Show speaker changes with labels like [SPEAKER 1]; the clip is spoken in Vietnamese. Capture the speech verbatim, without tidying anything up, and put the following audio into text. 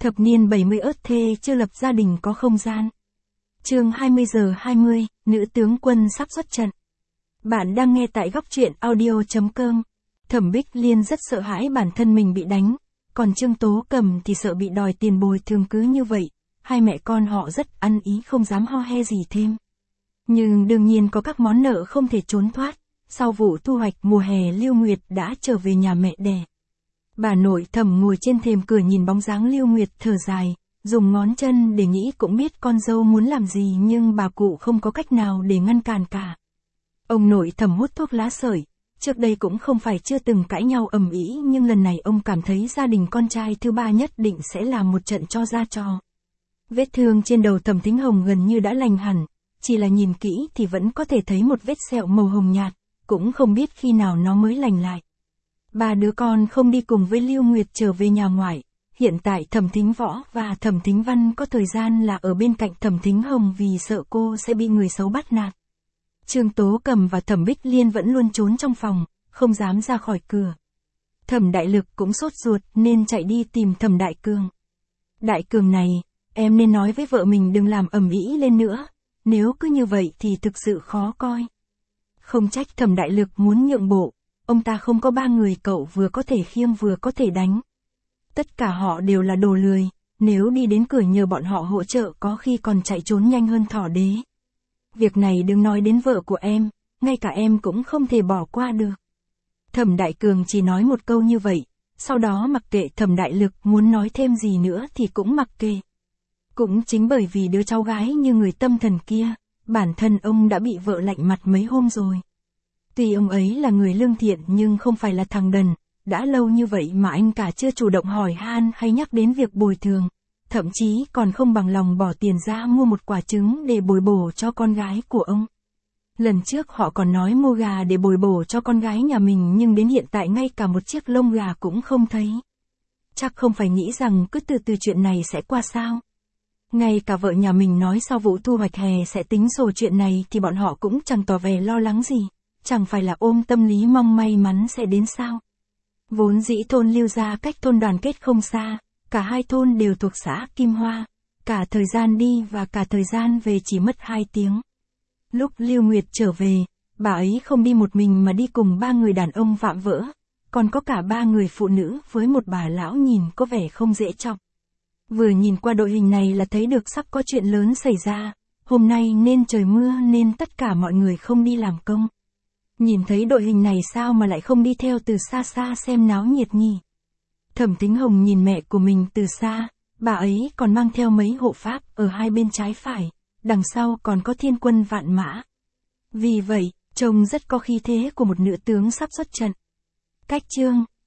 [SPEAKER 1] Thập niên bảy mươi ớt thê chưa lập gia đình có không gian. Chương hai mươi giờ hai mươi, nữ tướng quân sắp xuất trận. Bạn đang nghe tại góc truyện audio chấm com. Thẩm Bích Liên rất sợ hãi bản thân mình bị đánh, còn Trương Tố Cầm thì sợ bị đòi tiền bồi thường cứ như vậy. Hai mẹ con họ rất ăn ý không dám ho he gì thêm. Nhưng đương nhiên có các món nợ không thể trốn thoát. Sau vụ thu hoạch mùa hè Lưu Nguyệt đã trở về nhà mẹ đẻ. Bà nội Thẩm ngồi trên thềm cửa nhìn bóng dáng Lưu Nguyệt thở dài, dùng ngón chân để nghĩ cũng biết con dâu muốn làm gì nhưng bà cụ không có cách nào để ngăn cản cả. Ông nội Thẩm hút thuốc lá sợi, trước đây cũng không phải chưa từng cãi nhau ầm ĩ nhưng lần này ông cảm thấy gia đình con trai thứ ba nhất định sẽ làm một trận cho ra trò. Vết thương trên đầu Thẩm Thính Hồng gần như đã lành hẳn, chỉ là nhìn kỹ thì vẫn có thể thấy một vết sẹo màu hồng nhạt, cũng không biết khi nào nó mới lành lại. Ba đứa con không đi cùng với Lưu Nguyệt trở về nhà ngoại, hiện tại Thẩm Thính Võ và Thẩm Thính Văn có thời gian là ở bên cạnh Thẩm Thính Hồng vì sợ cô sẽ bị người xấu bắt nạt. Trương Tố Cầm và Thẩm Bích Liên vẫn luôn trốn trong phòng, không dám ra khỏi cửa. Thẩm Đại Lực cũng sốt ruột nên chạy đi tìm Thẩm Đại Cường. Đại Cường này, em nên nói với vợ mình đừng làm ầm ĩ lên nữa, nếu cứ như vậy thì thực sự khó coi. Không trách Thẩm Đại Lực muốn nhượng bộ, ông ta không có ba người cậu vừa có thể khiêng vừa có thể đánh. Tất cả họ đều là đồ lười, nếu đi đến cửa nhờ bọn họ hỗ trợ có khi còn chạy trốn nhanh hơn thỏ đế. Việc này đừng nói đến vợ của em, ngay cả em cũng không thể bỏ qua được. Thẩm Đại Cường chỉ nói một câu như vậy, sau đó mặc kệ Thẩm Đại Lực muốn nói thêm gì nữa thì cũng mặc kệ. Cũng chính bởi vì đứa cháu gái như người tâm thần kia, bản thân ông đã bị vợ lạnh mặt mấy hôm rồi. Tuy ông ấy là người lương thiện nhưng không phải là thằng đần, đã lâu như vậy mà anh cả chưa chủ động hỏi han hay nhắc đến việc bồi thường, thậm chí còn không bằng lòng bỏ tiền ra mua một quả trứng để bồi bổ cho con gái của ông. Lần trước họ còn nói mua gà để bồi bổ cho con gái nhà mình nhưng đến hiện tại ngay cả một chiếc lông gà cũng không thấy. Chắc không phải nghĩ rằng cứ từ từ chuyện này sẽ qua sao. Ngay cả vợ nhà mình nói sau vụ thu hoạch hè sẽ tính sổ chuyện này thì bọn họ cũng chẳng tỏ vẻ lo lắng gì, chẳng phải là ôm tâm lý mong may mắn sẽ đến sao. Vốn dĩ thôn Lưu gia cách thôn Đoàn Kết không xa, cả hai thôn đều thuộc xã Kim Hoa, cả thời gian đi và cả thời gian về chỉ mất hai tiếng. Lúc Lưu Nguyệt trở về, bà ấy không đi một mình mà đi cùng ba người đàn ông vạm vỡ, còn có cả ba người phụ nữ với một bà lão nhìn có vẻ không dễ chọc. Vừa nhìn qua đội hình này là thấy được sắp có chuyện lớn xảy ra, hôm nay nên trời mưa nên tất cả mọi người không đi làm công. Nhìn thấy đội hình này sao mà lại không đi theo từ xa xa xem náo nhiệt nhỉ? Thẩm Thính Hồng nhìn mẹ của mình từ xa, bà ấy còn mang theo mấy hộ pháp ở hai bên trái phải, đằng sau còn có thiên quân vạn mã. Vì vậy, trông rất có khí thế của một nữ tướng sắp xuất trận. Cách chương